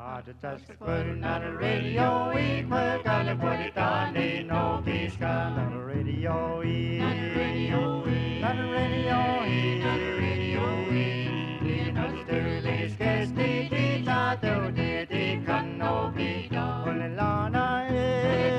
Just putting on the radio, we gotta put it on, ain't no peace on the radio, on the radio, on the radio, on the radio, you know the earliest guest, they thought they can no be done. Well, Lana, it's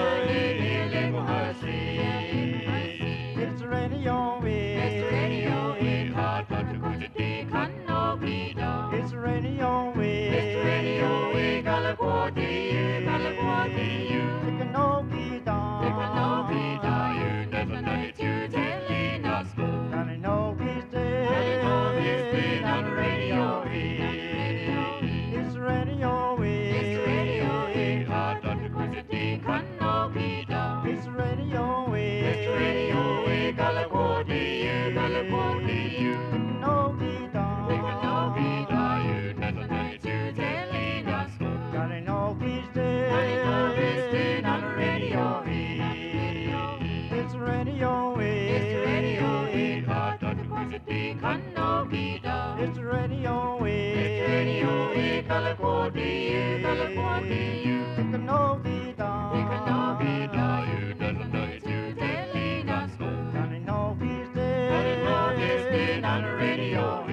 the radio, it's the radio, it's hard for the good they can no be done. It's the radio, it's the radio, we gotta go to you, gotta go to you. It can no be done, it can no be done. You never know it, you telling us good. Gonna know he's dead, gonna know he's dead on the radio. It's the radio, it's the radio, it's hard for the good they can no be done. It's the radio, it's the radio, we gotta go to you, gotta go to you. It can no be done, it can no be done. You never know it, you telling us good. Gotta know he's dead, gotta know he's dead on the radio. It's the radio, it's the radio, it's hard for the good they can no be done. It's the radio, it's the radio, we gotta go to you, gotta go to you. It can no be done, it can no be done. You never know it, you telling us good. Gotta know he's dead, gotta know he's dead on the radio.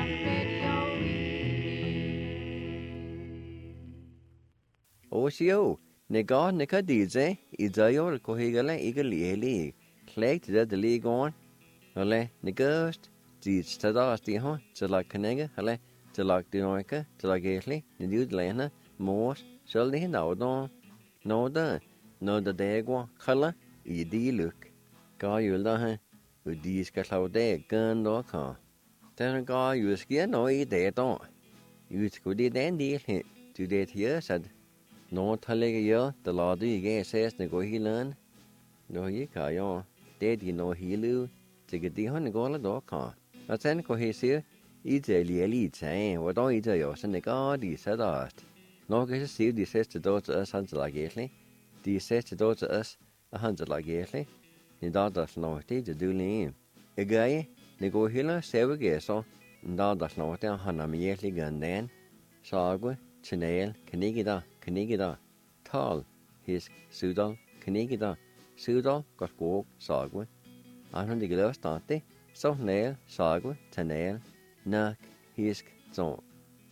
Osio, Nega Nika DJ, Izayor Kohigala Eagle Eli, Clay to the league on, Ole, Negust, the Stadas the Hon, to like Canega, Hele, to like Dinoica, to like Gately, the Dude Lana, Morse, Shully, no don, no the Dagua, Color, E.D. look. Guy you love, who these got out there, gun or car. Then a guy you skin no eat there don't. You could then deal hit to that here said. No talega yo, the lord you get says the go he learn. No ye car yon, dead you know he loo, to get the honey go la dog car. But then go he see, eat a lead saying, what don't eat a yo, and the god he said art. No get to see the says to do to us hundred like gately, the says to do to us 100 like gately, the does no tea to do lean. A guy, the go healer, say we get so, and does no down Hanam yearly gun then, Sagwe, Chanel, Canigida, Tall, his Sudal, Canigida, Sudal, got walk, Sagwe. I don't think it stante, so nail, Sagwe, Tanel, Nuck, Hisk, Zon,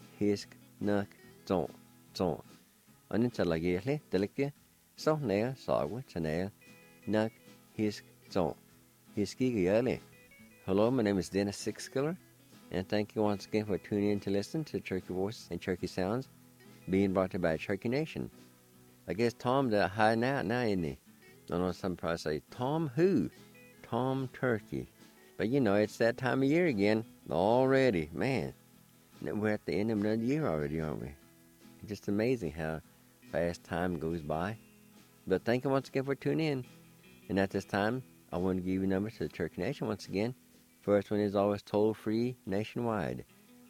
Nuck, Zon. Unintelligently, delicate, so nail, Sagwe, Tanel, Nuck, Hisk, Zon. Hiski early. Hello, my name is Dennis Sixskiller, and thank you once again for tuning in to listen to Cherokee Voices and Cherokee Sounds, being brought to you by Cherokee Nation. I guess Tom the high now, isn't he? I know some probably say, Tom who? Tom Turkey. But you know, it's that time of year again, already, man. We're at the end of another year already, aren't we? It's just amazing how fast time goes by. But thank you once again for tuning in. And at this time, I want to give you numbers to the Cherokee Nation once again. First one is always toll-free nationwide,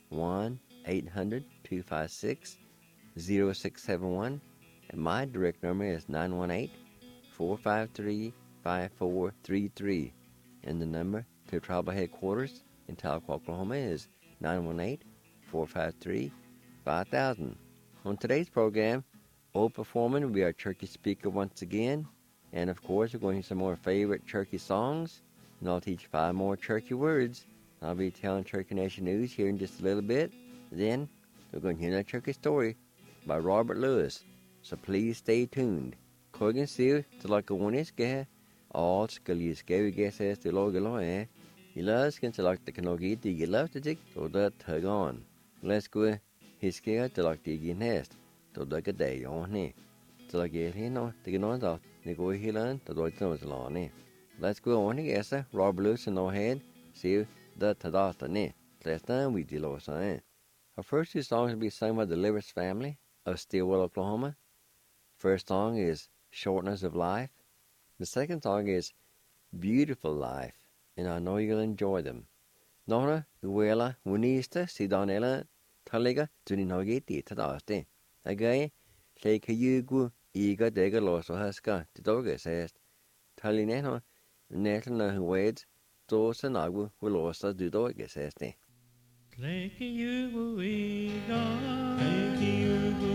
1-800-256-0671. And my direct number is 918-453-5433. And the number to tribal headquarters in Tahlequah, Oklahoma is 918-453-5000. On today's program, Old Performing will be our Cherokee speaker once again. And of course, we're going to hear some more favorite Cherokee songs. And I'll teach 5 more Cherokee words. I'll be telling Cherokee Nation news here in just a little bit. Then, we're going to hear another Cherokee story by Robert Lewis. So please stay tuned. Kogan siu to like a one is gay. All scully scary guess as to log along. You love to like the canogi, do you love to dig or that tug on? Let's go. He's scared to like the nest. To like a day on here. To like it, you know, to get on that. They go here learn to do it along. Let's go on again, Robert Lewis in our head. See the Tadata ne. Last time we did our sign. Our first 2 songs will be sung by the Livers family of Stillwell, Oklahoma. First song is Shortness of Life. The second song is Beautiful Life, and I know you'll enjoy them. Nora, Uela, Winista, Sidonella, Taliga, Tuninogeti, Tadaste. Again, take a yugu, Ega Dega Loso Huska, Tidoga says, Talineno, Netana Wades, Dosa Nagu, Wilosa, Dudoga says. Lake you, Ega, Lake you,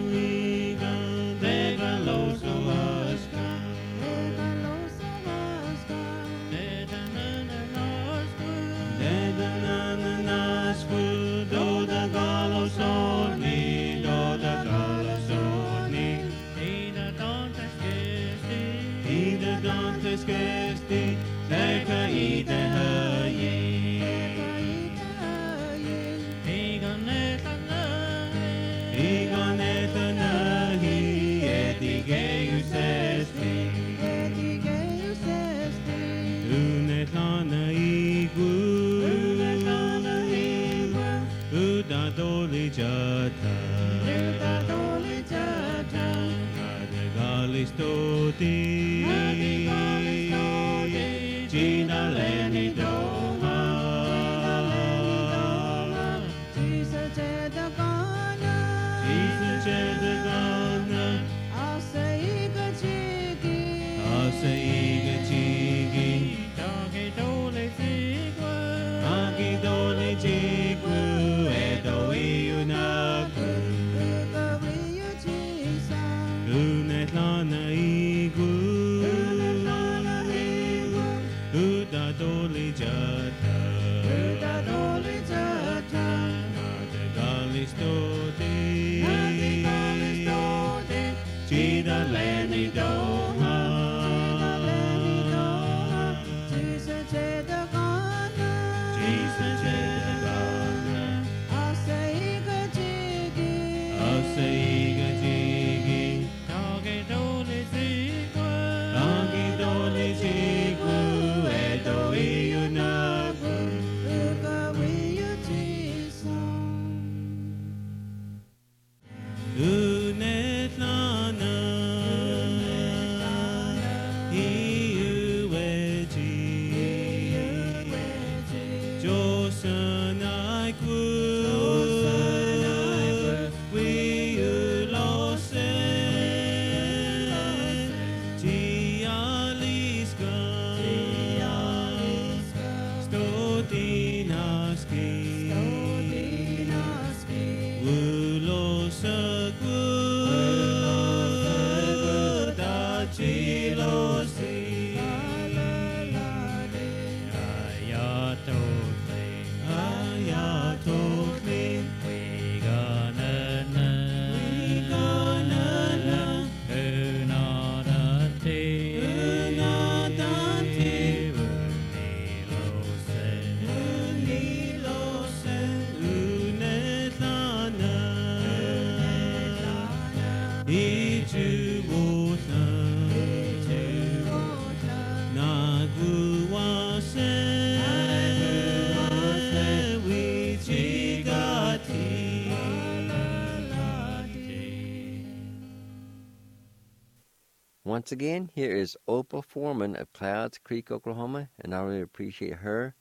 Once again, here is Opal Foreman of Clouds Creek, Oklahoma, and I really appreciate her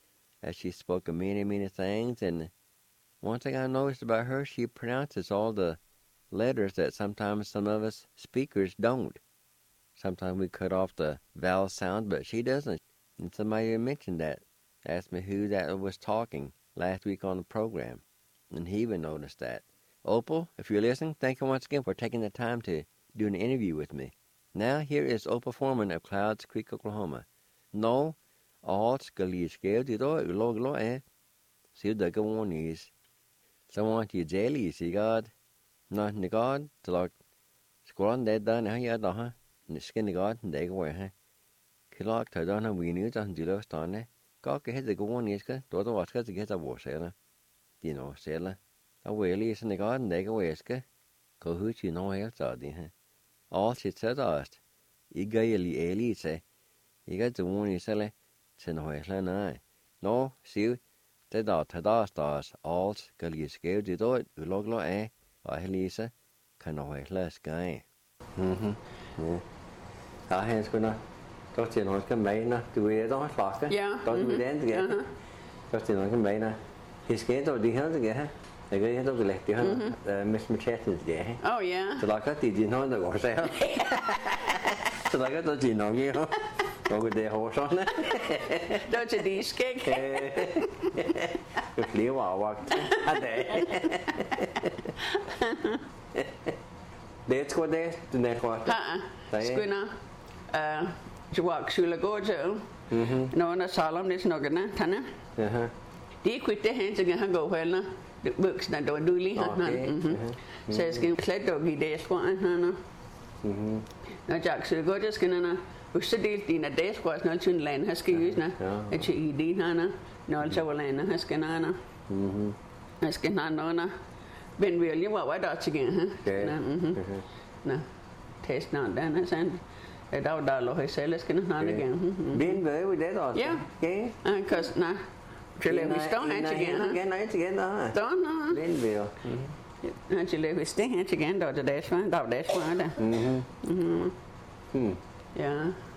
as she spoke of many, many things. And one thing I noticed about her, she pronounces all the letters that sometimes some of us speakers don't. Sometimes we cut off the vowel sound, but she doesn't. And somebody mentioned that, asked me who that was talking last week on the program, and he even noticed that. Opal, if you're listening, thank you once again for taking the time to do an interview with me. Now, here is Opal Foreman of Clouds Creek, Oklahoma. No, all scaly scales, you know, low, see the go is. Someone to jelly, see God, not the God, to like squan dead done, how you huh? And the skin the God, and they go away, huh? Killock to done, we knew that you lost on it. God can hit the go on, is good, daughter was good to get a war sailor. You know, sailor. A whaley is in the garden, they go away, go who you know else are, huh? All she said asked, Igaili Eli say, you got the one you sell, Tinhoylan. No, see, the daughter stars, all Gully scared the door, Uloglo, I Lisa, Canoyla sky. I has gonna talk to you on Camena, do we don't lock it? Yeah. Don't we then together? Talk to you on Camena. He's scared of the hill together. I got into the left behind Miss McChetton's day. Oh, yeah. So like that, did you know the horse there? So like that, you know, you know, go with the horse on it. Don't you do skig? The flea walked a day. That's what they do. Next what? Squina. You walk Shula Gojo. No one a solemn is no good, Tanner. Do you quit the hands again? Go well. The books that don't do it. Says, "Can play doggy days for Hannah." Now, Jack, so go just gonna study in a day squash, not to land husky use now. And she eat Hannah, no, Chavalana, Huskanana, Huskanana, Ben William var der igen. Okay. Nå, test navn der, sådan. Der lå i sælgesken, han igen. Ben William i det også? Ja. Okay. Because, nej. Til at vi står her til igen. Nej, til igen, der. Står, nå. Ben William. Han til at vi står her til igen, der var det dagsvar, der var dagsvar der. Ja.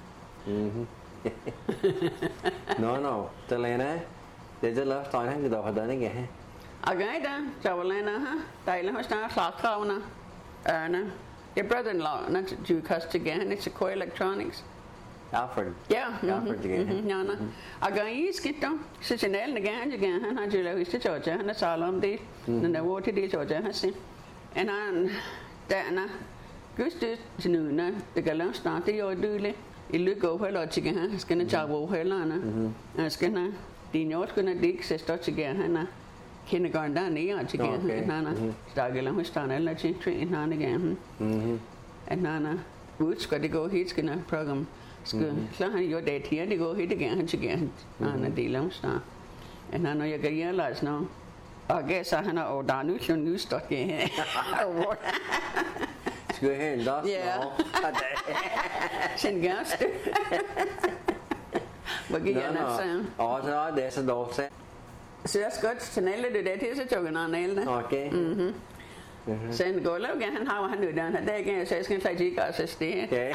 No. Talena. Det er lov støj, han kan dog have den ikke. Okay, da. Så var Lena, dejlig hos der slagkravene. Your brother-in-law, not to cost again, it's Sequoia Electronics. Alfred. Yeah. Alfred again. Ja, nå. Okay, skidt da. Så signalen igen, han har jo lavet til Georgia, han har talt om det. Den der var til det Georgia, han siger. Og han, der, just det til nu, det kan lade snart, det er jo dydeligt. I lykke over heller til han skal ikke tage over heller, han skal ikke, din jord skal ikke ikke se stort til han er kindergarten der nede til han er stakkelig hos han eller til trin han igen. Og han er ud skal det gå hit skal program skal så han jo det her det går hit igen han til han er del om snart. Og han jeg kan realize nu. Og gæs han er der nu så nu står det her. Skal jeg hen der? Ja. Sin gæst. Hvad giver han så? Og så er det så dog så. Så jeg skal godt til alle det der til så tog han alle. Okay. Så han går lov igen han har han nu der han der igen så jeg skal tage ikke også det. Okay.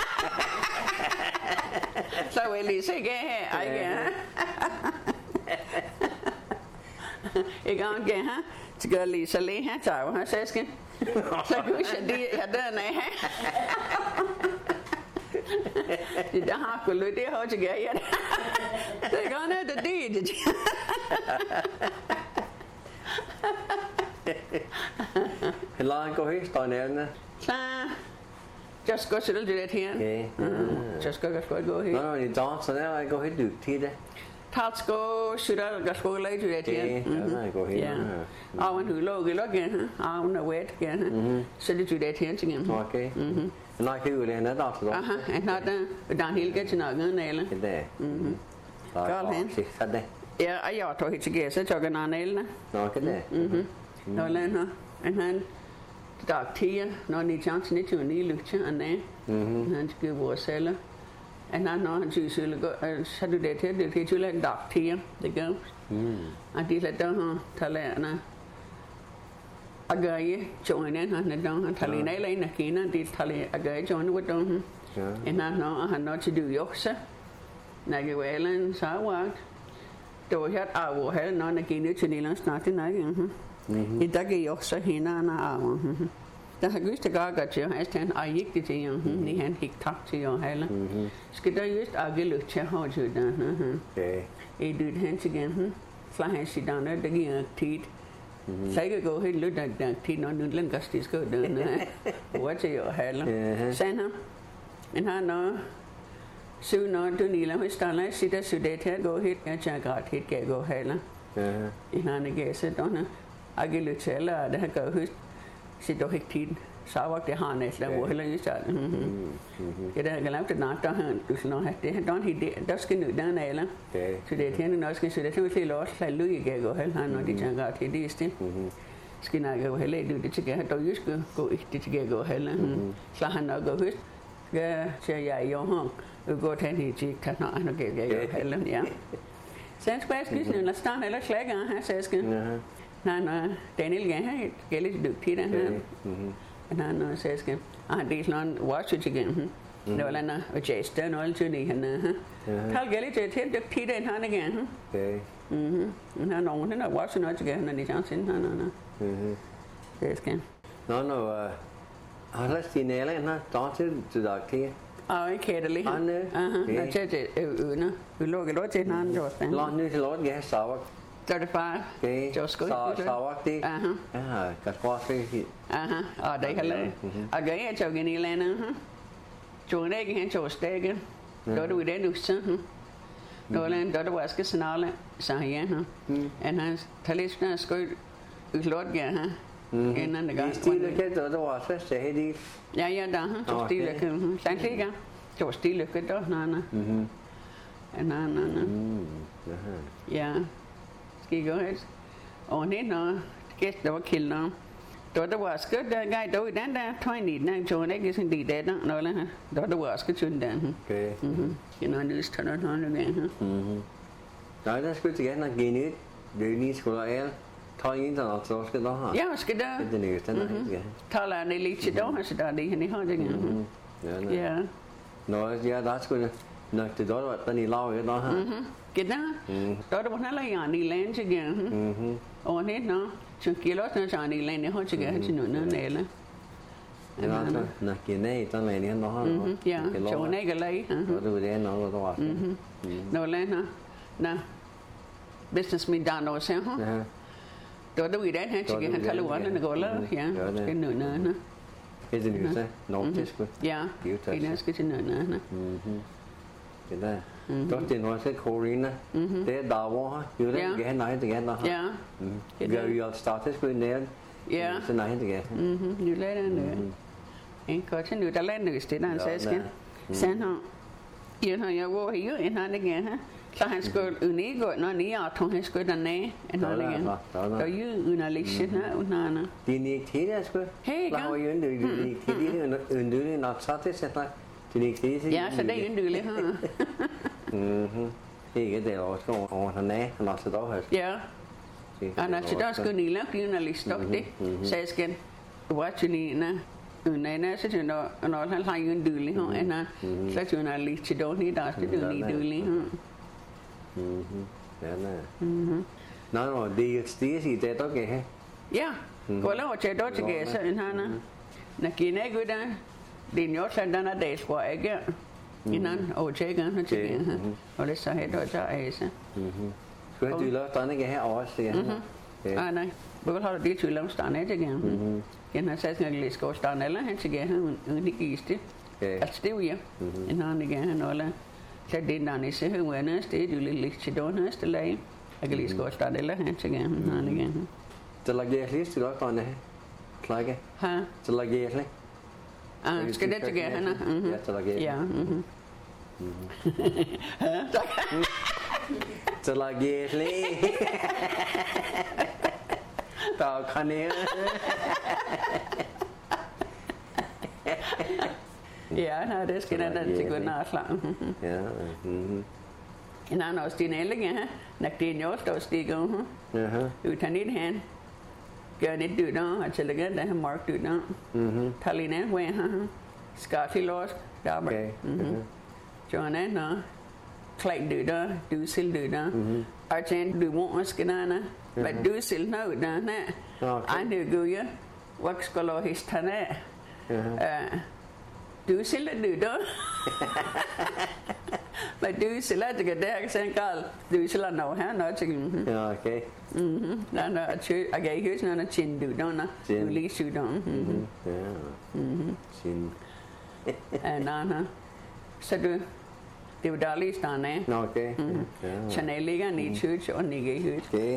Så vil lige se her ikke. Ikke han igen her. Så gør lige så lige her tager han så skal. Så gudse det jeg der nej. Det der har kunne det har til gør jeg. Det går ned det. Eller han går helt støjnærende. Så just go til det her. Okay. Just go her. Nå, i dag så der jeg går helt dybt til det. Tatsko sura gasko lei tu det her. Ja, går helt. Ja. Og han lå igen. Og han er wet igen. Så det tu det her til igen. Okay. Nej, kan jo det han er der så. Aha, han har der helt get til nok næle. Det der. Gør han. Så det. Ja, og jeg tog helt til gæse, tog han næle. Nå, kan det. Nå lander. Han dag 10, når ni chance ni tu ni lukte han er. Han skal vores celler. Og han synes at så du det til det til en dag 10, det gør. Og de lader der talerne. Og gør jeg join han der taler en eller Kina de taler og gør join with dem. Og han når til du også. Når jeg var ellen så var det var helt af hvor når jeg gik ned til Nederland snart det nej. I dag gik jeg også hende af. Der har gøst det godt til at han er ikke det til ni han gik tak til og heller. Skal der just ikke lykke til at have det der. Okay. I det han til igen. Fra han sit der der giver tid. Så jeg kan gå helt lidt der tid når nu den gastig skal der. Hvor til og heller. Sen han. Men han når så når du Nila hos der sidder så det her gå helt jeg tager godt helt kan gå heller. I han ikke så der. Jeg lykke til eller det har gået høst. Så det ikke tid. Så var det han næsten hvor heller ikke starten. Det der kan lave det nok der han du sådan noget det der helt der skal nu der eller. Så det tænker nok skal så det så til også så lykke kan gå heller når de tænker at det er stil. Skal nok gå heller det til at der just gå ikke det til at gå heller. Så han nok gå høst. Ja, så jeg jo han går til det til kan nok kan gå heller ja. Så skal jeg skulle når stand eller slækker han så skal. Nej, Daniel gav han lidt dygtig der. Han så skal. Det er sådan watch it igen. Det var lande og Jester og alt det han. Tal gældigt til helt dygtig den han igen. Okay. Han nogen der watch noget igen når de chance han. Det skal. Nå, har du læst din Ellen her? Der til dag til. Og ikke det lige. Aha, det øne. Vi lukker lort til han jo. Lort nu til lort ja, så 35. Okay. Just good. Så var det. Ja, kan prøve at se. Og det heller. Og gør jeg tog ind i landet. Tog en ikke hen til stikke. Der du i den uge. Der var skal snarle så ja. Og han talesner skød lort ja. Inden det gang. Stille kan der var så sagde de. Ja, der så stille kan. Sandt ikke. Det var stille kan der nej. Ja. Skal gå helt. Og når gæst der var kilder. Đó đó was good guy đó dan da 20 nang cho này cái sinh đi đấy đó nói là đó đó was good chun dan Okay. you know news turn on again Đó là cái gì nó ghi nhớ để đi school ấy thôi những cái đó cái đó hả? yeah cái đó Cái này cái này. thà là này lý chỉ đó hay sẽ đi hay hơn chứ yeah Nói ra đó cái nó từ đó là tao đi lau cái đó hả? cái đó đó đó nó là nhà đi lên chứ kìa ổn hết nó chứ kia đó nó chọn đi lên nữa thôi chứ kìa chứ nữa này là Nó cái này tao này nó hả? yeah chỗ này cái lấy Đó rồi đấy nó đó. nó lên hả nè business me down đâu xem hả đó đó vì đấy hết chứ kìa thay luôn nó gọi là yeah cái nữa nữa Cái gì nữa thế? Notice của. yeah cái này cái nữa nữa Cái đó. Đó tiền hoa sẽ Korean á. Thế đào quá. Như thế cái này thì cái đó. yeah Where you started with there. yeah Cái này thì cái. như lấy ra nữa anh có chứ nữa ta lên nữa thì đang sẽ xem hả yêu thằng yêu vô hiểu anh nói nghe hả sao high school uni gọi nó ní ở trong high school đàn này anh nói nghe đó yêu uni lịch sử hả uni Đi đi thế đấy chứ. Hey, là hồi yến đi thế đi nó nó sát thế sẽ lại. Đi thế gì? dạ sẽ đây yến đi liền hả Thì cái điều đó thằng này nó sẽ đó hết. dạ anh nói đó school ní là cái uni lịch sử đấy sẽ skin watch ní nè này nè sẽ chuyện đó nó là hai yến đi liền hả anh nói sẽ chuyện là lịch sử đó ní đó sẽ chuyện đi liền hả Đó nè. Nó rồi đi tí gì thế đó kìa. yeah gọi là họ chơi đó chứ kìa sao anh ha nè kia này cứ đó đi nhớ sang đó là để qua ấy kìa nhưนั้นโอเคกันฮะchứ kìa ha ở đây sao hết đó cho ấy sao Cứ đi lớp tao nó cái ở xí. này bữa đó đi chui lắm stan ấy chứ kìa cái nó sẽ ngồi list có stan này là hết chứ kìa đi kỹ chứ at still yeah anh ha này kìa nói là sẽ đi nào này sẽ hướng về nữa sẽ đi lịch chỉ đó nữa sẽ lấy cái list có stan này là hết chứ kìa ha này kìa จะลากเยลิสต์ก็ตอนนี้คล้ายกัน ha จะลากเยลิ cái đó chứ kìa ha nó จะลากเย yeah จะลากเยลิต่อคันนี้ yeah nó đấy cái này chỉ có nó là nó nói gì này là nghe ha nãy tiền nhớ đâu gì cũng ừ thanh niên hen cái này từ đó họ sẽ là cái đấy mark từ đó thay li này quen ha Scotty Lost đó cho nên nó clay từ đó từ sil từ đó ở trên từ một cái này nè và từ sil nó ở đó nè anh được gửi á wax color his thanh nè từ sil là từ đó mà du sẽ là cái đấy xem coi du sẽ là nào hả nó chỉ ok nó chứ à cái hết nó chín du đó nó du lý sư đó chín nó sẽ du điều đó lý stan này ok cho nên lý cái này chứ cho này cái hết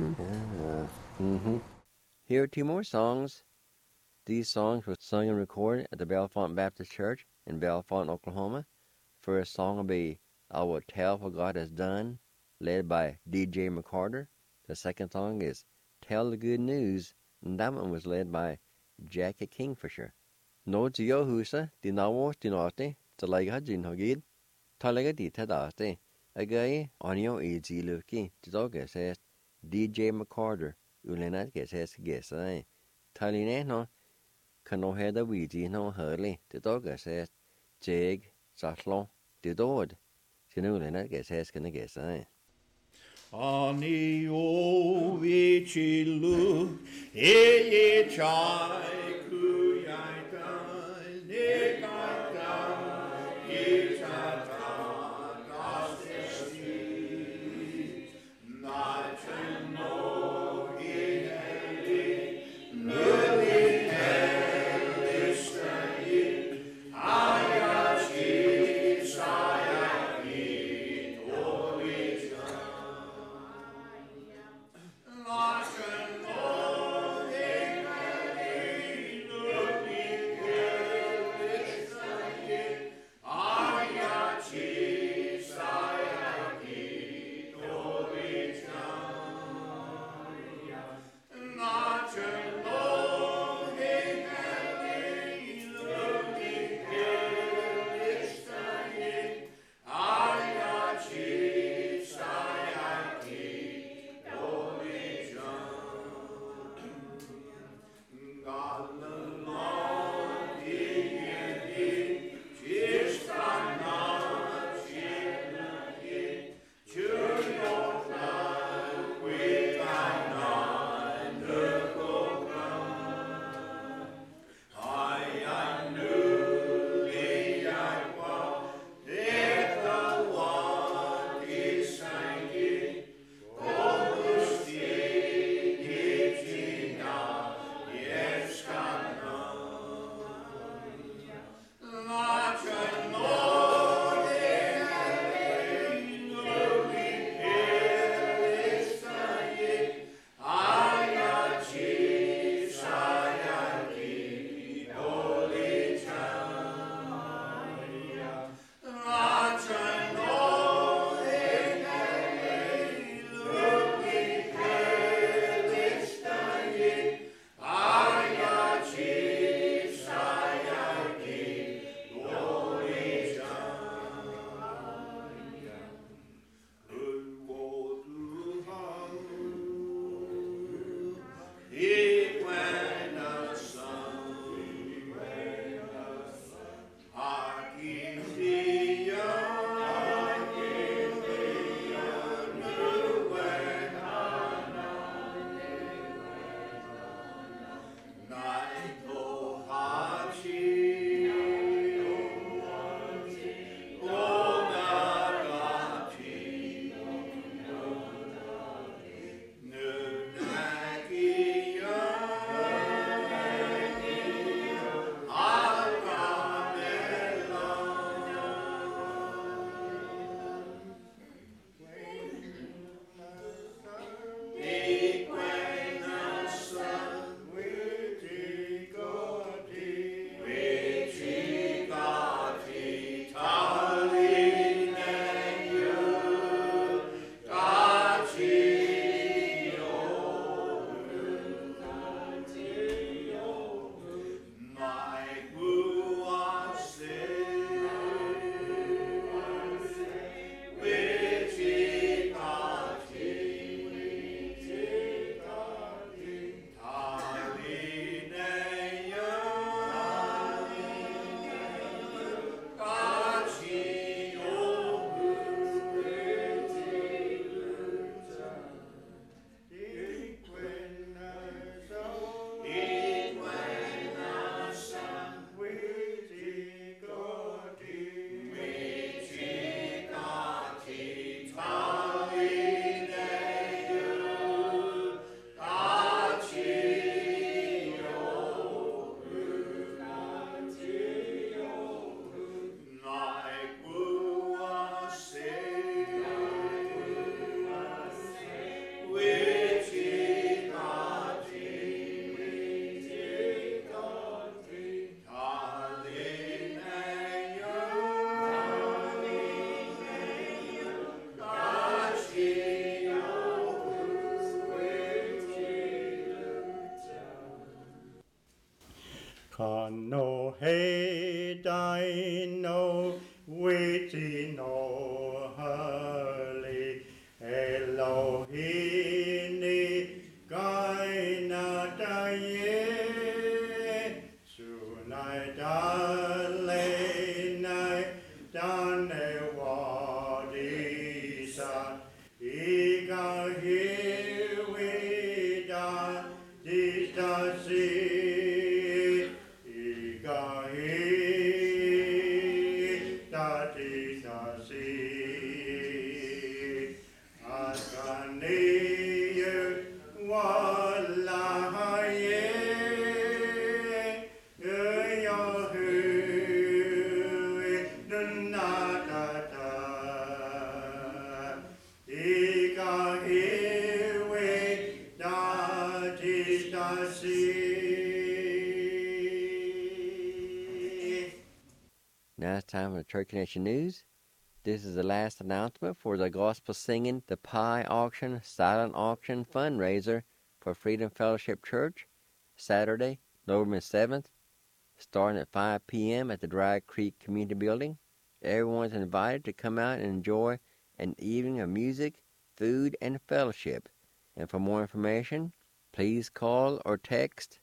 Here are two more songs. These songs were sung and recorded at the Bellefonte Baptist Church in Bellefonte, Oklahoma. First song will be I Will Tell What God Has Done, led by DJ McCarter. The second song is Tell the Good News, and that one was led by Jackie Kingfisher. No to yo husa, di nawo di norte, to like ha jin hogid. Talaga di tadate. Agay onyo easy lucky, to doga says DJ McCarter, ulenat get says guess I. Taline no, kano heda weedy no hurley, to doga says Jeg. Satlon, det dåd. Så nu är det jag ska ni säga. Ani o vichilu e chai ku yai tai ne kai tai e ta das esti night and no in heli nulli Kano he dino witi no hali Elohini gaina daye sunai dale nai dane wadisa iga hiwi da distasi Now it's time for the Church Connection News. This is the last announcement for the Gospel Singing the Pie Auction Silent Auction fundraiser for Freedom Fellowship Church, Saturday, November 7th, starting at 5 p.m. at the Dry Creek Community Building. Everyone's invited to come out and enjoy an evening of music, food, and fellowship. And for more information, please call or text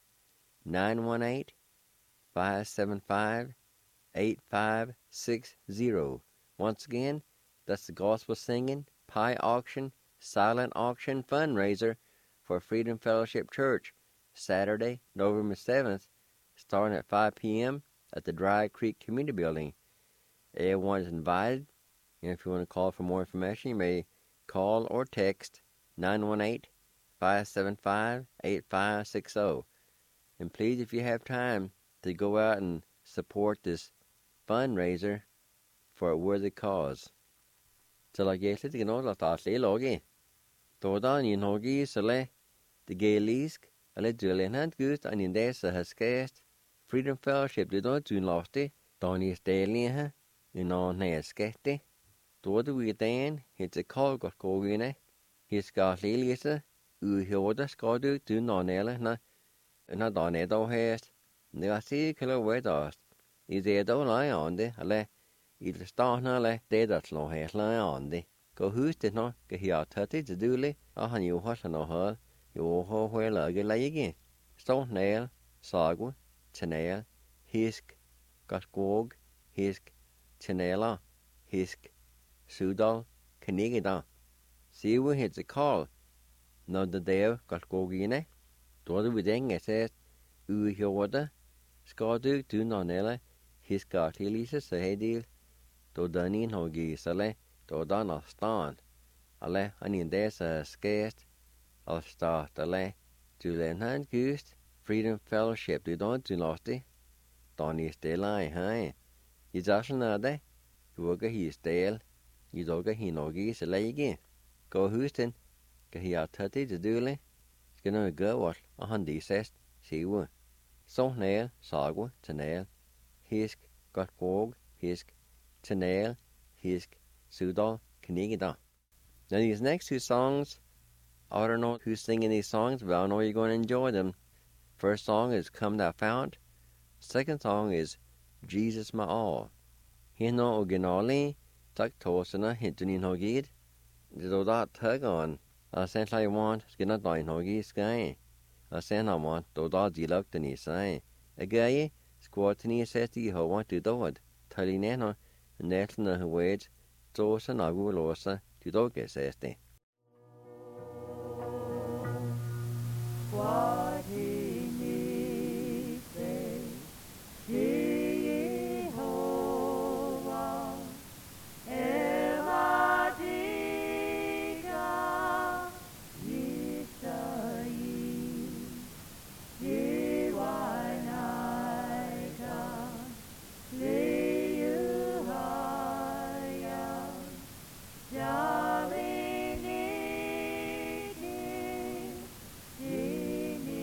918-575-8560. Once again, that's the Gospel Singing Pie Auction Silent Auction fundraiser for Freedom Fellowship Church, Saturday, November 7th, starting at 5 p.m. at the Dry Creek Community Building. Everyone is invited, and if you want to call for more information, you may call or text 918-575-8560. And please, if you have time, to go out and support this fundraiser for a worthy cause. Så la gæslet til nå la tatli logi. Todan in hogi sele the gaelisk ale dulenhand gust an in desa haskast Freedom Fellowship de don tun losti doni stelnie in on ne skette. Todu we dan hit a call got gogine. His got lilisa u hioda skadu tu nonela na donedo hast. Nega si kilo wedost. Is edo lie on de ale il stahna le dedat lo he lie on de. Go who's did not get here 30 to do le a han you hot no her you ho where lage lagi. Stone nail, sagu, tenail, hisk, got gog, hisk, tenela, hisk, sudal, kanigida. See we hit the call. No the dev got gogine. Do we ding it says u hioda. Skadu tu nonela hisk got hilisa se hedil. Do danin hogi sale. Do dana stan. Ale anin desa skast. Al start ale. Du lenhan gust. Freedom Fellowship du don't do losti. Doni stelai hai. Yidashanade. Yuga hi stel. Yidoga hi nogi selegi. Go Houston. Kahia tati to dule. Skino go what a handi sest. Siwa. So nail, sagwa, tenail. Hisk, got gog, hisk, tenail, hisk, sudal, kanigida. Now these next two songs, I don't know who's singing these songs, but I know you're going to enjoy them. First song is Come Thou Fount. Second song is Jesus My All. Hino oginali, tak tosana hintunin hogid. Do that tug on. I sent I want, skinna dine hogi sky. I sent I want, do that diluk the ni say. A guy, squat ni seti ho want to do it. Tali neno, netlna who wage, tosa nagu losa, to do get sesti. What he needs, say, Jehovah, Eladika, Yisayi, Diwanaika, Liyuhaya, Jaliniki,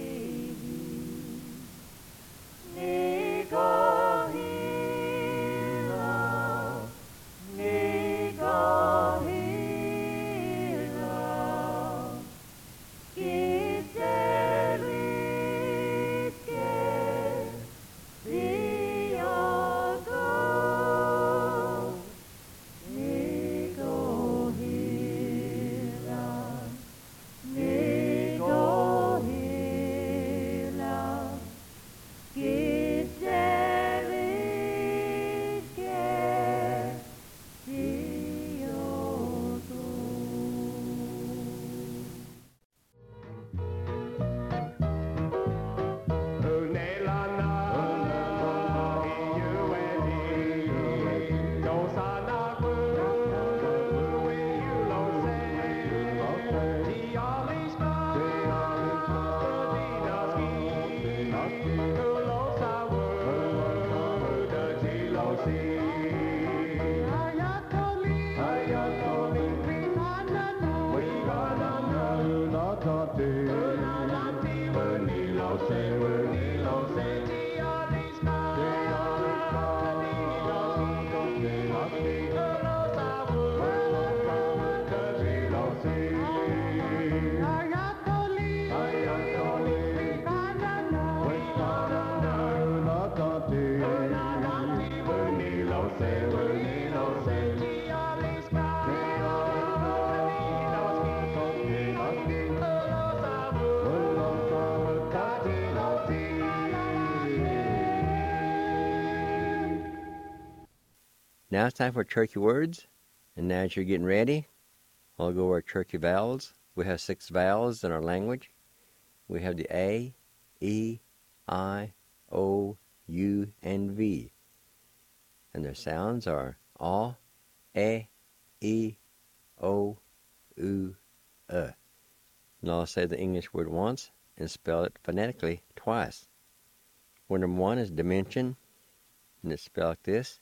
Now it's time for Turkey words. And now as you're getting ready, I'll go over our Turkey vowels. We have 6 vowels in our language. We have the A, E, I, O, U, and V. And their sounds are A, E, O, U, And I'll say the English word once and spell it phonetically twice. Word number 1 is dimension, and it's spelled like this: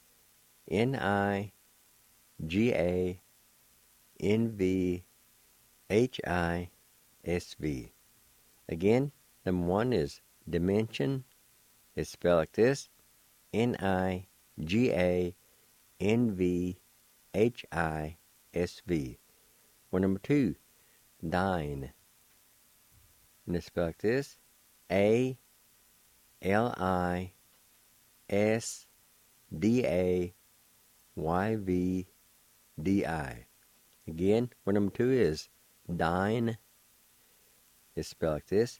Niganvisv. Again, number 1 is dimension. It's spelled like this: Niganvisv. Word number 2, dine. And it's spelled like this: ALISDAYVDI. Again, word number 2 is dine. It's spelled like this: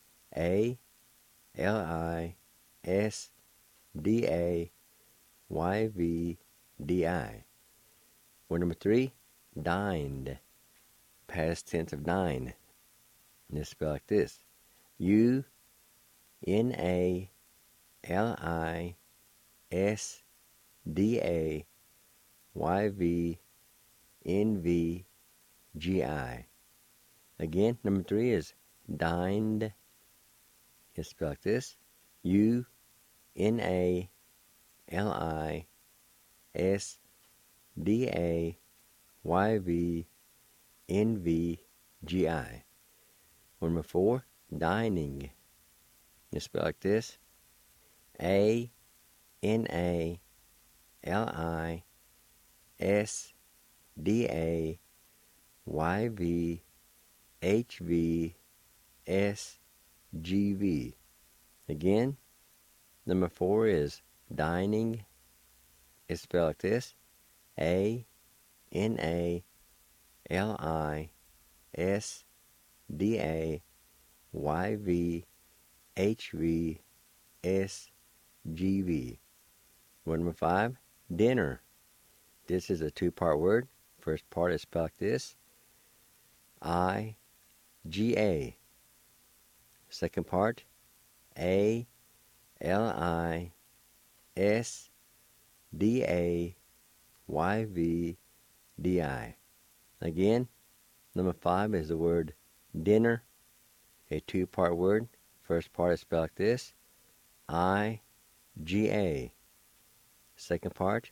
ALISDAYVDI. Word number 3, dined. Past tense of dine. And it's spelled like this: UNALISDAYVNVGI. Again, number 3 is dined. It's spelled like this: UNALISDAYVNVGI. Number 4, dining. It's spelled like this: ANALISDAYVHVSGV. Again, number 4 is dining. It's spelled like this: ANALISDAYVHVSGV. Word number 5, dinner. This is a 2-part word. First part is spelled like this: IGA. Second part, ALISDAYVDI. Again, number 5 is the word dinner, a 2-part word. First part is spelled like this: IGA. Second part,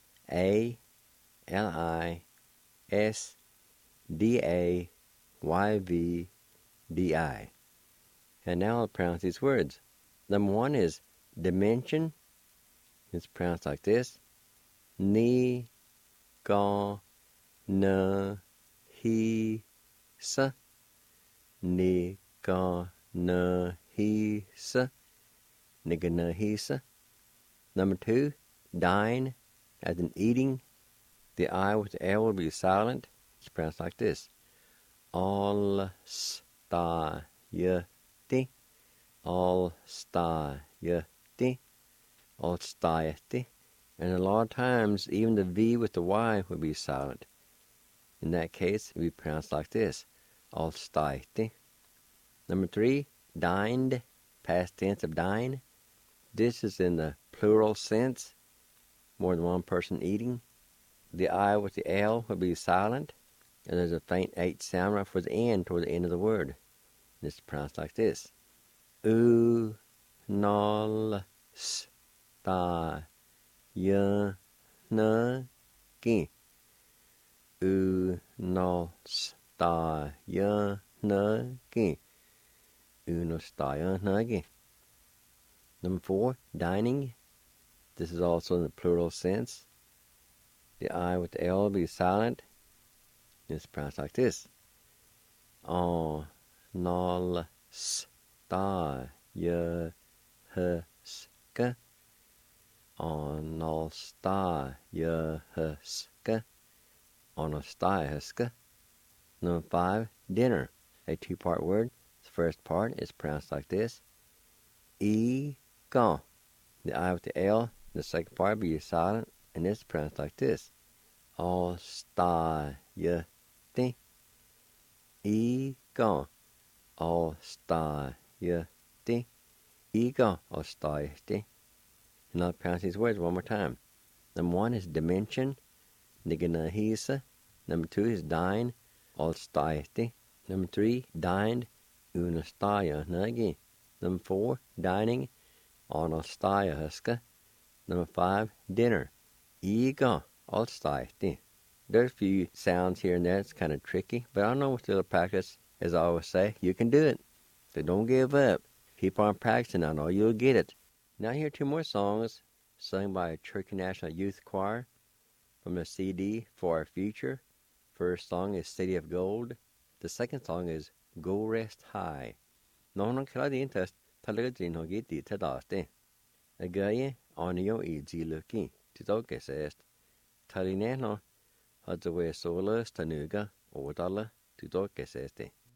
ALISDAYVDI. And now I'll pronounce these words. Number 1 is dimension. It's pronounced like this: Ni, ga, na, hi, sa. Ni, ga, na, hi, sa. Niganahisa. Number 2, dine, as in eating. The I with the L will be silent. It's pronounced like this: All-sta-ya-ti. All-sta-ya-ti. All-sta-ya-ti. And a lot of times, even the V with the Y will be silent. In that case, it will be pronounced like this: All-sta-ya-ti. Number 3, dined, past tense of dine. This is in the plural sense, more than one person eating. The I with the L will be silent, and there's a faint H sound right for the N toward the end of the word. And it's pronounced like this: U-nol-sta-ya-ti. ya na ki u no sta ya na ki u no sta ya na ki. Number 4, dining. This is also in the plural sense. The I with the L will be silent. It's pronounced like this. On nol sta ya ska. On nol sta ya ska. On nol sta ya ska. Number 5, dinner. A 2-part word. The first part is pronounced like this. E gone. The I with the L, the second part will be silent, and it's pronounced like this. All star ya thi. E gone. All star ya thi. E gone. All star ya thi. And I'll pronounce these words one more time. Number 1 is dimension. Nigana hisa. Number 2 is dine. All star ya thi. Number 3, dined. Una star ya nagi. Number 4, dining. On Alstaya Huska. Number 5, dinner. Ega Alstaya. There's a few sounds here and there. It's kind of tricky, but I know with a little practice, as I always say, you can do it. So don't give up. Keep on practicing. I know you'll get it. Now here are 2 more songs sung by a Cherokee National Youth Choir from the CD For Our Future. First song is City of Gold. The second song is Go Rest High. No kala Talagadrin hogiti tadaste. Agaye onio easy looking. Titoke says Talineno had the way solas tanuga or dollar titoke says.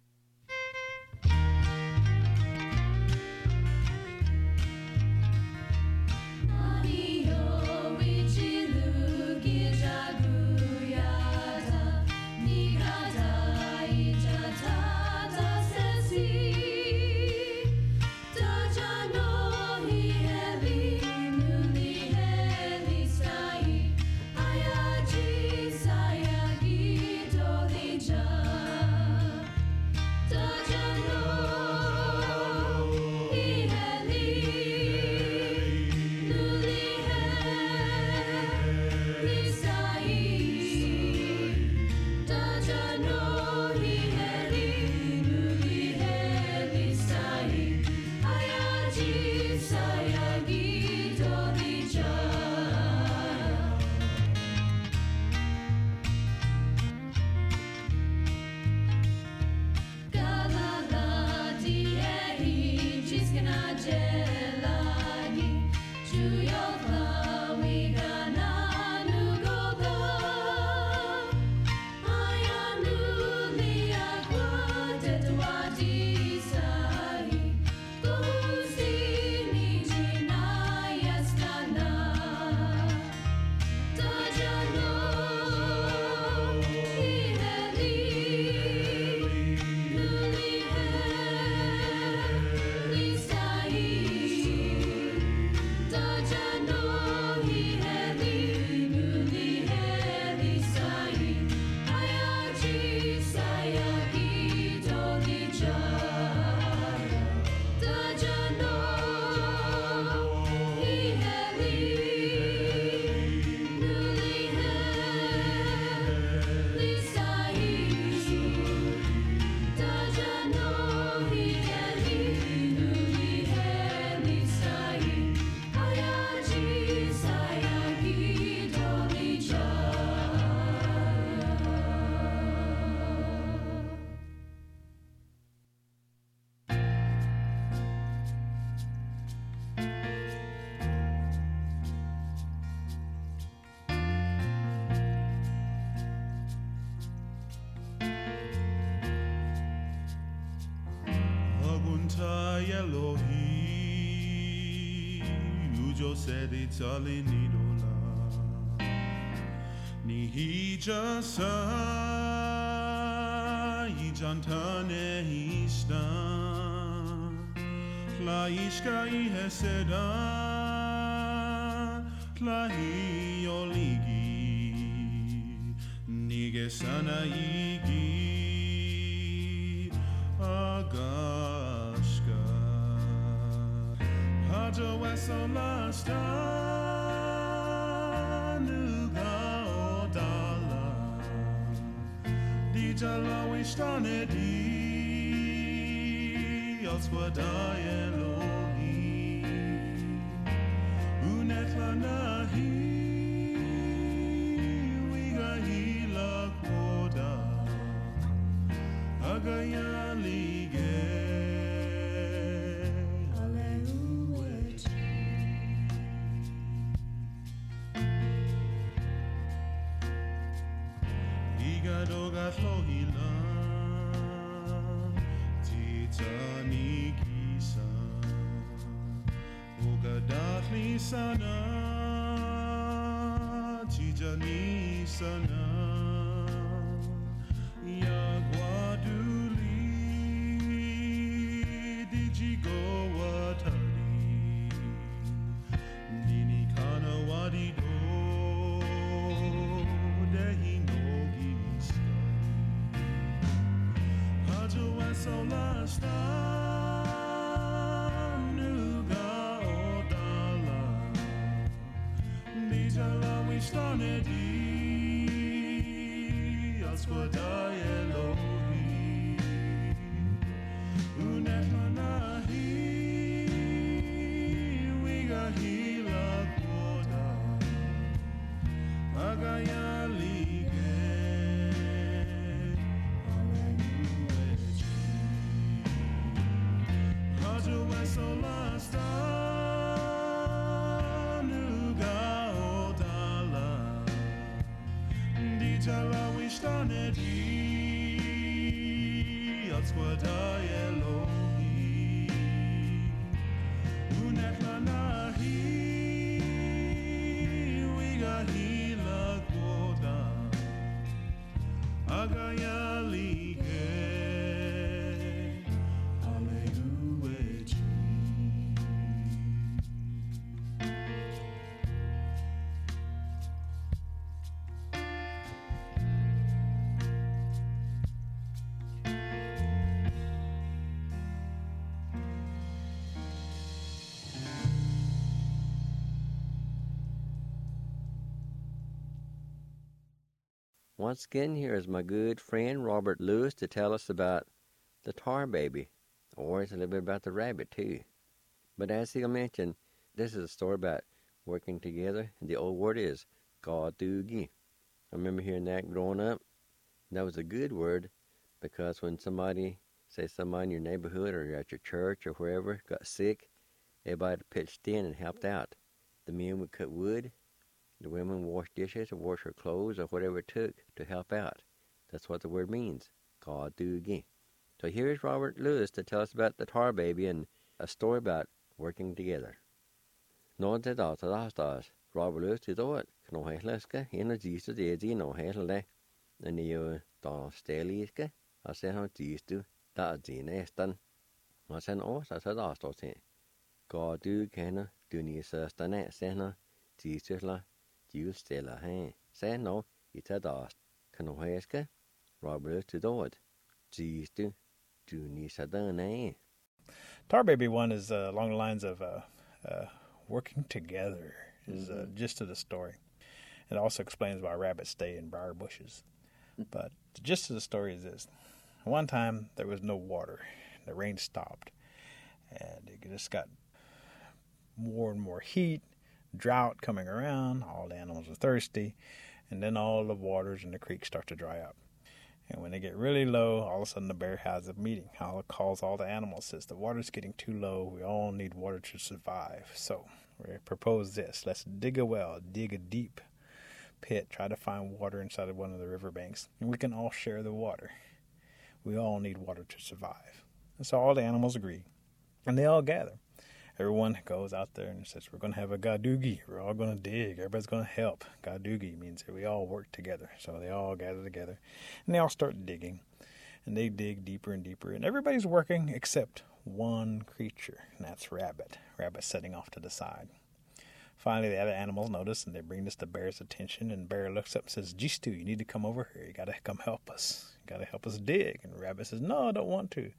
Sedi tali nidola ni hija sa ijantane histan Tlaishka I heseda Tlahi oligi Nige sana igi Agashka Hajo weso lasta Dijala wishtane di Oswada Elohi Unetla nahi Wiga hila koda Agaya lige Doga Flohila Titani Kisa Oga Dathli Sana Tijani Sana Yagwaduli Dijigo Watari Nini Kana Wadido Dehi Sola star nuga odala Dijala wishtane di Aswada Elohi Unetla nahi Wiga hila koda Agaya lige Sola star nuga odala Dijala wishtane di Atswada Elohi Unetla nahi Wiga hila koda Agaya lige Once again, here is my good friend Robert Lewis to tell us about the tar baby, or it's a little bit about the rabbit too. But as he mentioned, this is a story about working together, and the old word is Gadugi. I remember hearing that growing up. That was a good word, because when somebody, say somebody in your neighborhood or at your church or wherever, got sick, everybody pitched in and helped out. The men would cut wood, the women wash dishes or wash her clothes or whatever it took to help out. That's what the word means, Gadugi. So here's Robert Lewis to tell us about the tar baby and a story about working together. No te da Robert Lewis to do it. No heslaska, in a Jesus edi no hesle, and you da steliska, I say how Jesus da dinestan. I said, oh, I said, I start saying, Gadu can do ni sestane, sena, Jesus la. You still a hand. Say no, it's a dust. Can no heska? Robert to do it. Jeez, do need a done, Tar Baby one is along the lines of working together, is the gist of the story. It also explains why rabbits stay in briar bushes. But the gist of the story is this. One time there was no water. The rain stopped. And it just got more and more heat. Drought coming around, all the animals are thirsty, and then all the waters in the creek start to dry up. And when they get really low, all of a sudden the bear has a meeting. It calls all the animals, says the water's getting too low, we all need water to survive. So we propose this, let's dig a well, dig a deep pit, try to find water inside of one of the riverbanks, and we can all share the water. We all need water to survive. And so all the animals agree, and they all gather. Everyone goes out there and says, we're going to have a gadugi. We're all going to dig. Everybody's going to help. Gadugi means that we all work together. So they all gather together, and they all start digging. And they dig deeper and deeper. And everybody's working except one creature, and that's Rabbit. Rabbit's sitting off to the side. Finally, the other animals notice, and they bring this to Bear's attention. And Bear looks up and says, Jistu, you need to come over here. You got to come help us. You got to help us dig. And Rabbit says, no, I don't want to.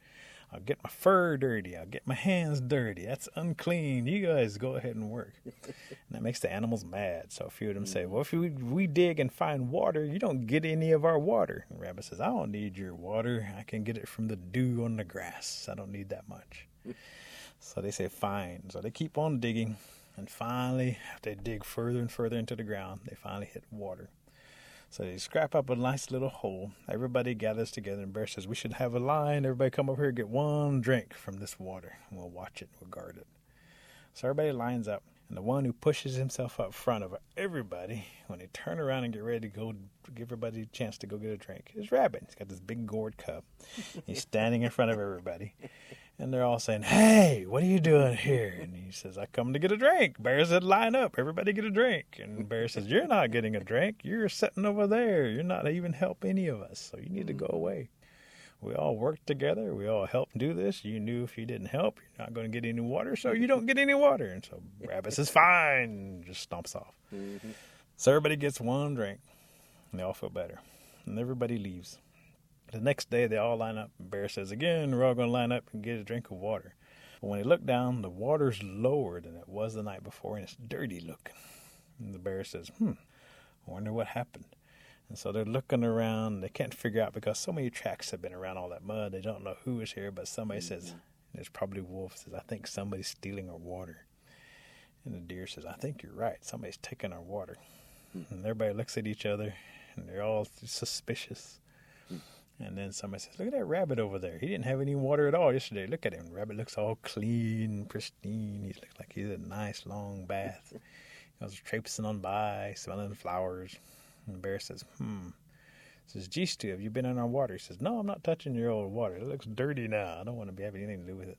I'll get my fur dirty. I'll get my hands dirty. That's unclean. You guys go ahead and work. And that makes the animals mad. So a few of them say, well, if we dig and find water, you don't get any of our water. And Rabbit says, I don't need your water. I can get it from the dew on the grass. I don't need that much. So they say, fine. So they keep on digging. And finally, after they dig further and further into the ground, they finally hit water. So they scrap up a nice little hole. Everybody gathers together, and Bear says, we should have a line. Everybody come over here and get one drink from this water. And we'll watch it. We'll guard it. So everybody lines up. And the one who pushes himself up front of everybody, when they turn around and get ready to go give everybody a chance to go get a drink, is Rabbit. He's got this big gourd cup. He's standing in front of everybody. And they're all saying, hey, what are you doing here? And he says, I come to get a drink. Bear said, line up. Everybody get a drink. And Bear says, you're not getting a drink. You're sitting over there. You're not even help any of us. So you need to go away. We all work together. We all help do this. You knew if you didn't help, you're not going to get any water, so you don't get any water. And so Rabbit says, fine, and just stomps off. Mm-hmm. So everybody gets one drink, and they all feel better. And everybody leaves. The next day, they all line up. And Bear says, again, we're all going to line up and get a drink of water. But when they look down, the water's lower than it was the night before, and it's dirty looking. And the Bear says, I wonder what happened. And so they're looking around. They can't figure out because so many tracks have been around all that mud. They don't know who is here, but somebody says, there's probably Wolf says, I think somebody's stealing our water. And the Deer says, I think you're right. Somebody's taking our water. And everybody looks at each other, and they're all suspicious. And then somebody says, look at that Rabbit over there. He didn't have any water at all yesterday. Look at him. Rabbit looks all clean, pristine. He looks like he's a nice long bath. He was traipsing on by, smelling flowers. And Bear says, Says, gee, Stu, have you been in our water? He says, no, I'm not touching your old water. It looks dirty now. I don't want to have anything to do with it.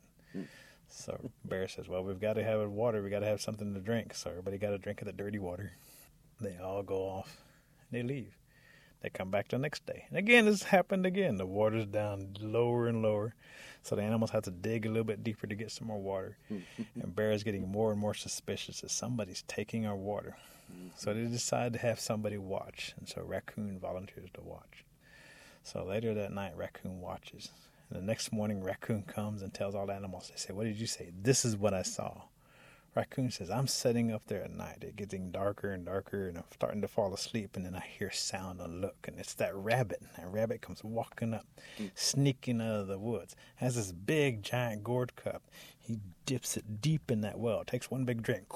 So Bear says, well, we've got to have water. We've got to have something to drink. So everybody got a drink of the dirty water. They all go off. And they leave. They come back the next day. And again, this happened again. The water's down lower and lower. So the animals have to dig a little bit deeper to get some more water. And Bear is getting more and more suspicious that somebody's taking our water. So they decide to have somebody watch. And so Raccoon volunteers to watch. So later that night, Raccoon watches. And the next morning, Raccoon comes and tells all the animals. They say, what did you say? This is what I saw. Raccoon says, I'm sitting up there at night. It's getting darker and darker, and I'm starting to fall asleep, and then I hear sound and look, and it's that Rabbit. That Rabbit comes walking up, sneaking out of the woods, has this big, giant gourd cup. He dips it deep in that well, takes one big drink,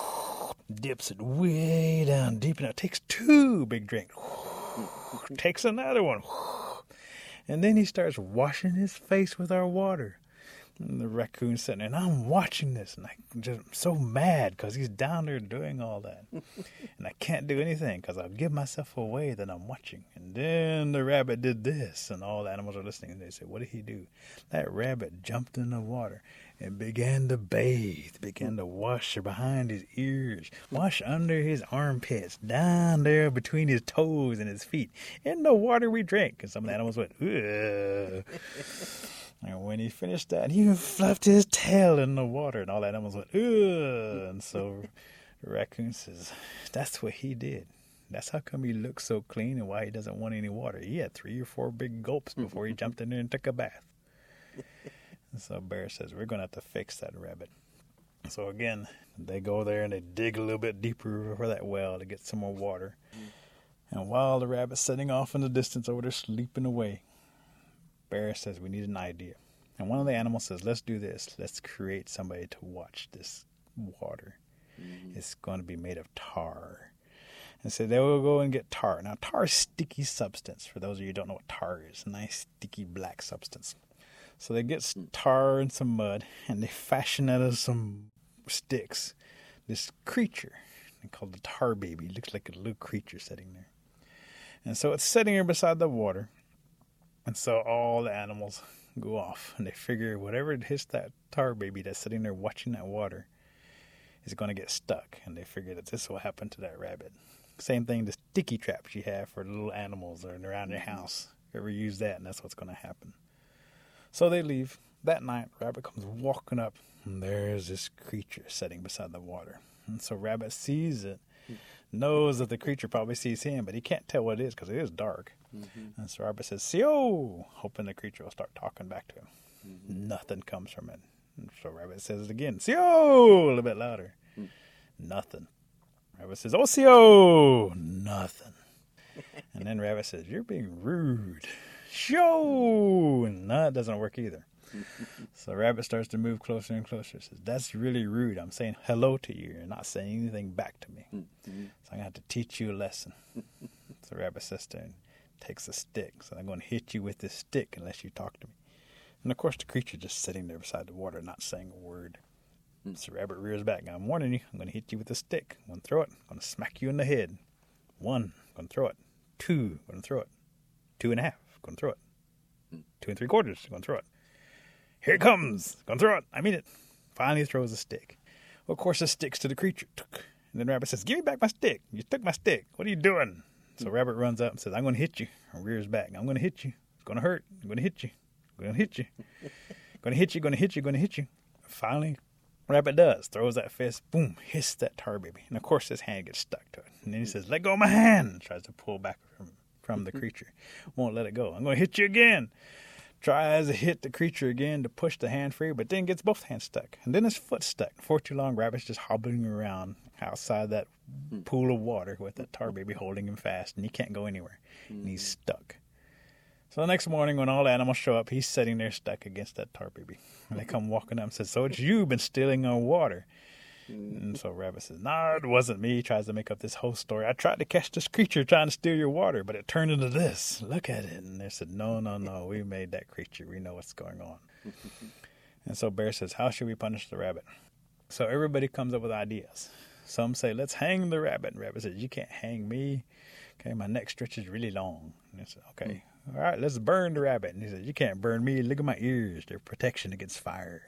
dips it way down deep enough, takes two big drinks, takes another one, and then he starts washing his face with our water. And the Raccoon's sitting there, and I'm watching this, and I'm just so mad because he's down there doing all that. And I can't do anything because I'll give myself away that I'm watching. And then the Rabbit did this, and all the animals are listening, and they say, what did he do? That Rabbit jumped in the water and began to bathe, began to wash behind his ears, wash under his armpits, down there between his toes and his feet, in the water we drank. And some of the animals went, ugh. And when he finished that, he fluffed his tail in the water, and all the animals went, ugh. And so the Raccoon says, that's what he did. That's how come he looks so clean and why he doesn't want any water. He had 3 or 4 big gulps before he jumped in there and took a bath. And so Bear says, we're going to have to fix that Rabbit. So again, they go there and they dig a little bit deeper for that well to get some more water. And while the Rabbit's sitting off in the distance over there sleeping away, Bear says, we need an idea. And one of the animals says, let's do this. Let's create somebody to watch this water. It's going to be made of tar. And so they will go and get tar. Now, tar is sticky substance. For those of you who don't know what tar is, a nice sticky black substance. So they get tar and some mud, and they fashion out of some sticks this creature. They call it the tar baby. It looks like a little creature sitting there. And so it's sitting here beside the water. And so all the animals go off, and they figure whatever hits that tar baby that's sitting there watching that water is going to get stuck. And they figure that this will happen to that Rabbit. Same thing, the sticky traps you have for little animals or around your house. You ever use that, and that's what's going to happen. So they leave. That night, Rabbit comes walking up, and there's this creature sitting beside the water. And so Rabbit sees it, knows that the creature probably sees him, but he can't tell what it is because it is dark. And so Rabbit says, "See-o," hoping the creature will start talking back to him. Nothing comes from it. And so Rabbit says it again. Sio! A little bit louder. Nothing. Rabbit says, oh, Sio! Nothing. And then Rabbit says, you're being rude. Show! No, it doesn't work either. So Rabbit starts to move closer and closer. Says, that's really rude. I'm saying hello to you. You're not saying anything back to me. So I'm going to have to teach you a lesson. So Rabbit sits there and takes a stick. So I'm going to hit you with this stick unless you talk to me. And of course the creature just sitting there beside the water, not saying a word. So Rabbit rears back. I'm warning you. I'm going to hit you with a stick. I'm going to throw it. I'm going to smack you in the head. 1, I'm going to throw it. 2, I'm going to throw it. 2.5, I'm going to throw it. 2 3/4, I'm going to throw it. Here it comes. I'm going to throw it. I mean it. Finally throws a stick. Well, of course, it sticks to the creature. And then Rabbit says, give me back my stick. You took my stick. What are you doing? So Rabbit runs up and says, I'm going to hit you. And rears back. I'm going to hit you. It's going to hurt. I'm going to hit you. I'm going to hit you. Going to hit you. Going to hit you. Going to hit you. Finally, Rabbit does. Throws that fist. Boom. Hits that tar baby. And of course, his hand gets stuck to it. And then he says, let go of my hand. Tries to pull back from the creature. Won't let it go. I'm going to hit you again. Tries to hit the creature again to push the hand free, but then gets both hands stuck. And then his foot stuck. For too long, Rabbit's just hobbling around outside that pool of water with that tar baby holding him fast, and he can't go anywhere. And he's stuck. So the next morning, when all the animals show up, he's sitting there stuck against that tar baby. And they come walking up and say, so it's you been stealing our water. And so Rabbit says, no, it wasn't me. He tries to make up this whole story. I tried to catch this creature trying to steal your water, but it turned into this. Look at it. And they said, no, we made that creature. We know what's going on. And so Bear says, how should we punish the rabbit? So everybody comes up with ideas. Some say, let's hang the rabbit. And Rabbit says, you can't hang me. Okay, my neck stretches really long. And they said, okay, all right, let's burn the rabbit. And he says, you can't burn me. Look at my ears. They're protection against fire.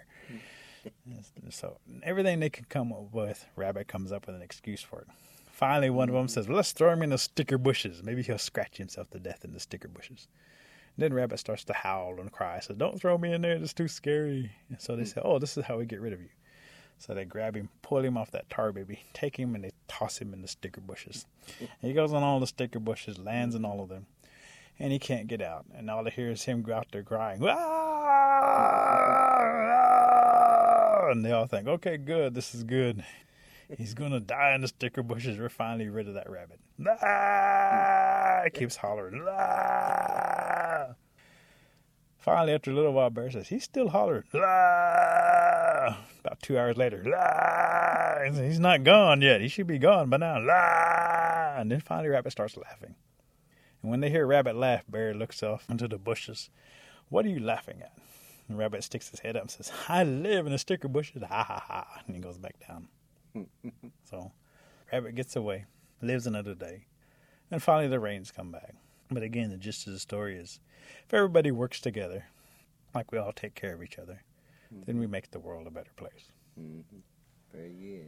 So everything they can come up with, Rabbit comes up with an excuse for it. Finally, one of them says, well, let's throw him in the sticker bushes. Maybe he'll scratch himself to death in the sticker bushes. And then Rabbit starts to howl and cry. Says, don't throw me in there. It's too scary. And so they say, oh, this is how we get rid of you. So they grab him, pull him off that tar baby, take him, and they toss him in the sticker bushes. And he goes on all the sticker bushes, lands in all of them. And he can't get out. And all they hear is him go out there crying. And they all think, okay, good, this is good. He's going to die in the sticker bushes. We're finally rid of that rabbit. It keeps hollering. Finally, after a little while, Bear says, he's still hollering. About 2 hours later, he's not gone yet. He should be gone by now. And then finally, Rabbit starts laughing. And when they hear Rabbit laugh, Bear looks off into the bushes. What are you laughing at? And Rabbit sticks his head up and says, I live in the sticker bushes. Ha, ha, ha. And he goes back down. So Rabbit gets away, lives another day. And finally the rains come back. But again, the gist of the story is, if everybody works together, like we all take care of each other, then we make the world a better place. Very good.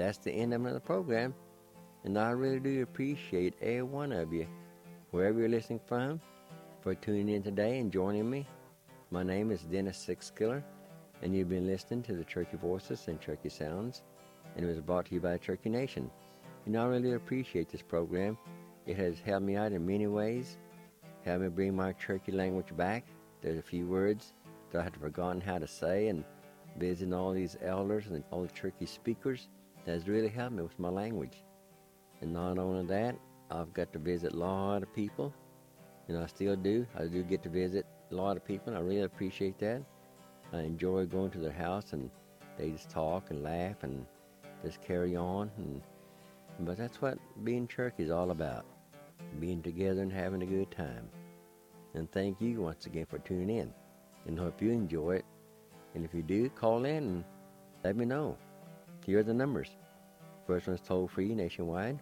that's the end of another program. And I really do appreciate every one of you, wherever you're listening from, for tuning in today and joining me. My name is Dennis Sixkiller, and you've been listening to the Turkey Voices and Turkey Sounds, and it was brought to you by Turkey Nation. And I really appreciate this program. It has helped me out in many ways, helped me bring my Turkey language back. There's a few words that I had forgotten how to say, and visiting all these elders and all the Turkey speakers has really helped me with my language. And not only that, I've got to visit a lot of people, and I still do. I do get to visit a lot of people, and I really appreciate that. I enjoy going to their house, and they just talk and laugh and just carry on. But that's what being Turkey is all about, being together and having a good time. And thank you once again for tuning in, and hope you enjoy it. And if you do, call in and let me know. Here are the numbers. First one's toll-free nationwide,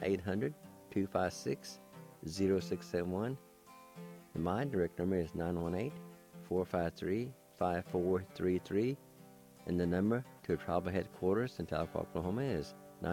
1-800-256-0671. And my direct number is 918-453-5433. And the number to tribal headquarters in Tulsa, Oklahoma is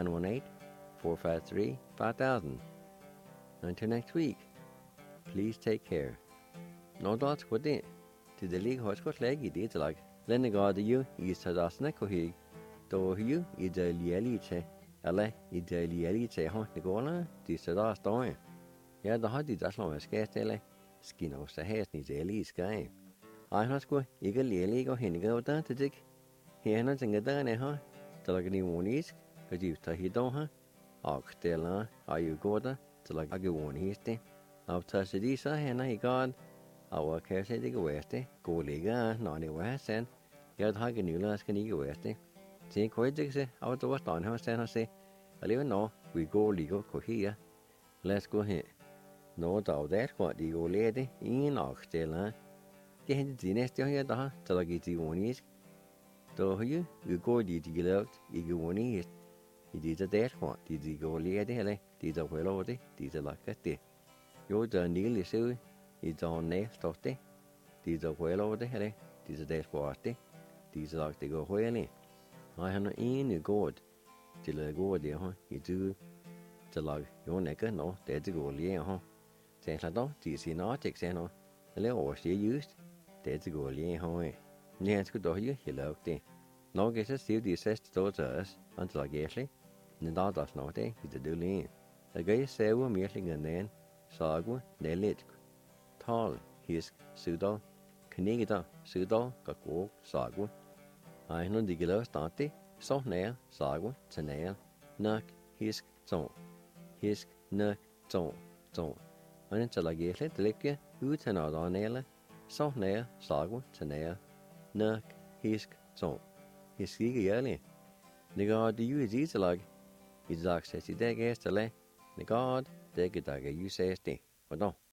918-453-5000. Until next week, please take care. No dots with it. To the league hospital leg, it is like Lenegard you is to das Nekohig. To you is a lielite. Eller i det lige til hånd det går der, de så der står jeg. Ja, der har de der slår jeg skal stille. Skinner så her i det lige skal. Ej, har sgu ikke lige og hende går der til dig. Her han tænker der ne ha. Der kan de wonis, kan de tage hit her. Og stille er jo godt der, til at gå wonis det. Og tager sig de så hen i god. Og kan se det går det. Gå ligger når det var sen. Jeg har ikke nylig skal ikke være det. Til kvædelse af det var stand her stand her se. Alligevel nå, vi går lige gå her. Lad os gå her. Nå der der går de går lede ingen afstiller. Det henter de næste her der til at give de wonis. Der her vi går de lavet ikke wonis. I det der går de går lede eller de der vel over det de der lakker det. Jo der nille se i der næste det. De der vel over det eller de der går det. De der lakker det går hele. Og han en godt til at gå der her i du til lag jo nækker nå det går lige her. Så så da de siger nå det siger nå eller over siger just det går lige her. Nej skulle da jo heller det. Nå kan så sige de sidste står til os antal gæsle. Men der snart det i det lige. Der gør selv mere længere sagu nelit tal hisk sudal knigda sudal kakko sagu. Ej, nu de gælder stadig, så nær, sagu, til nær, nok, hisk, så. Hisk, nok, så. Og den til at give lidt lække, ud til noget andet, så nær, sagu, til nær, nok, hisk, så. Hisk ikke jærlig. Det gør det jo i disse lag. I dag sæt i dag gæster lag. Det gør det, det gør det jo sæt det. Og da.